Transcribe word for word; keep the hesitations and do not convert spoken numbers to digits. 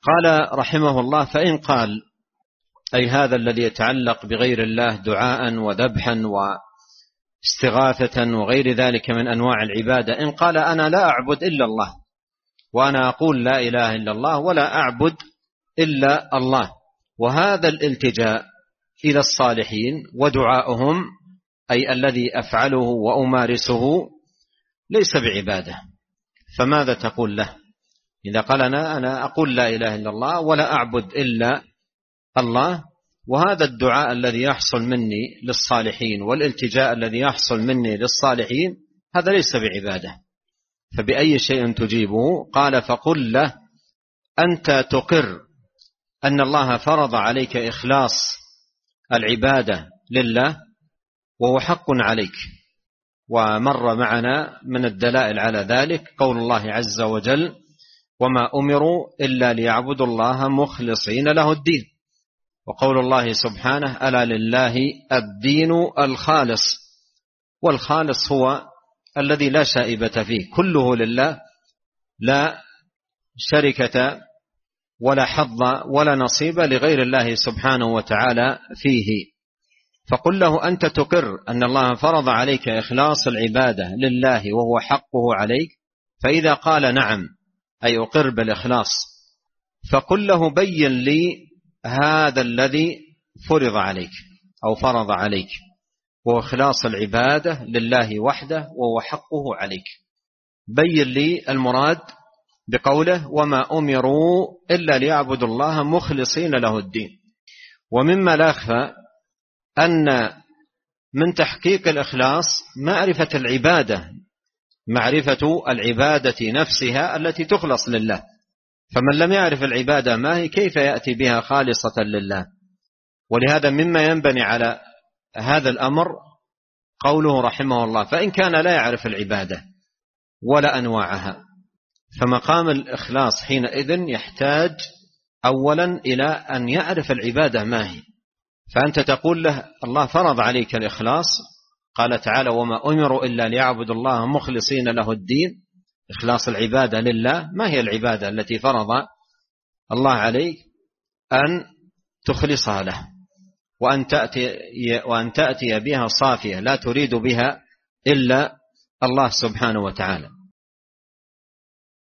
قال رحمه الله: فإن قال، أي هذا الذي يتعلق بغير الله دعاء وذبحا واستغاثة وغير ذلك من أنواع العبادة، إن قال: أنا لا أعبد إلا الله، وأنا أقول لا إله إلا الله ولا أعبد إلا الله، وهذا الالتجاء إلى الصالحين ودعاؤهم، أي الذي أفعله وأمارسه، ليس بعبادة، فماذا تقول له؟ إذا قال: أنا أنا أقول لا إله إلا الله ولا أعبد إلا الله، وهذا الدعاء الذي يحصل مني للصالحين والالتجاء الذي يحصل مني للصالحين، هذا ليس بعبادة، فبأي شيء تجيبه؟ قال: فقل له: أنت تقر أن الله فرض عليك إخلاص العبادة لله، وهو حق عليك، ومر معنا من الدلائل على ذلك قول الله عز وجل: وما أمروا إلا ليعبدوا الله مخلصين له الدين، وقول الله سبحانه: ألا لله الدين الخالص، والخالص هو الذي لا شائبة فيه، كله لله، لا شركة ولا حظ ولا نصيب لغير الله سبحانه وتعالى فيه. فقل له: أنت تقر أن الله فرض عليك إخلاص العبادة لله وهو حقه عليك، فإذا قال نعم، أي أقر بالإخلاص، فقل له: بين لي هذا الذي فرض عليك أو فرض عليك، وهو إخلاص العبادة لله وحده وهو حقه عليك. بين لي المراد بقوله: وما أمروا إلا ليعبدوا الله مخلصين له الدين. ومما لا يخفى أن من تحقيق الإخلاص معرفة العبادة، معرفة العبادة نفسها التي تخلص لله، فمن لم يعرف العبادة ما هي كيف يأتي بها خالصة لله؟ ولهذا مما ينبني على هذا الأمر قوله رحمه الله: فإن كان لا يعرف العبادة ولا أنواعها، فمقام الإخلاص حينئذ يحتاج أولا إلى أن يعرف العبادة ما هي. فأنت تقول له: الله فرض عليك الإخلاص، قال تعالى: وما أمروا إلا ليعبدوا الله مخلصين له الدين، إخلاص العبادة لله. ما هي العبادة التي فرض الله عليك أن تخلصها له، وأن تأتي, وأن تأتي بها صافية لا تريد بها إلا الله سبحانه وتعالى؟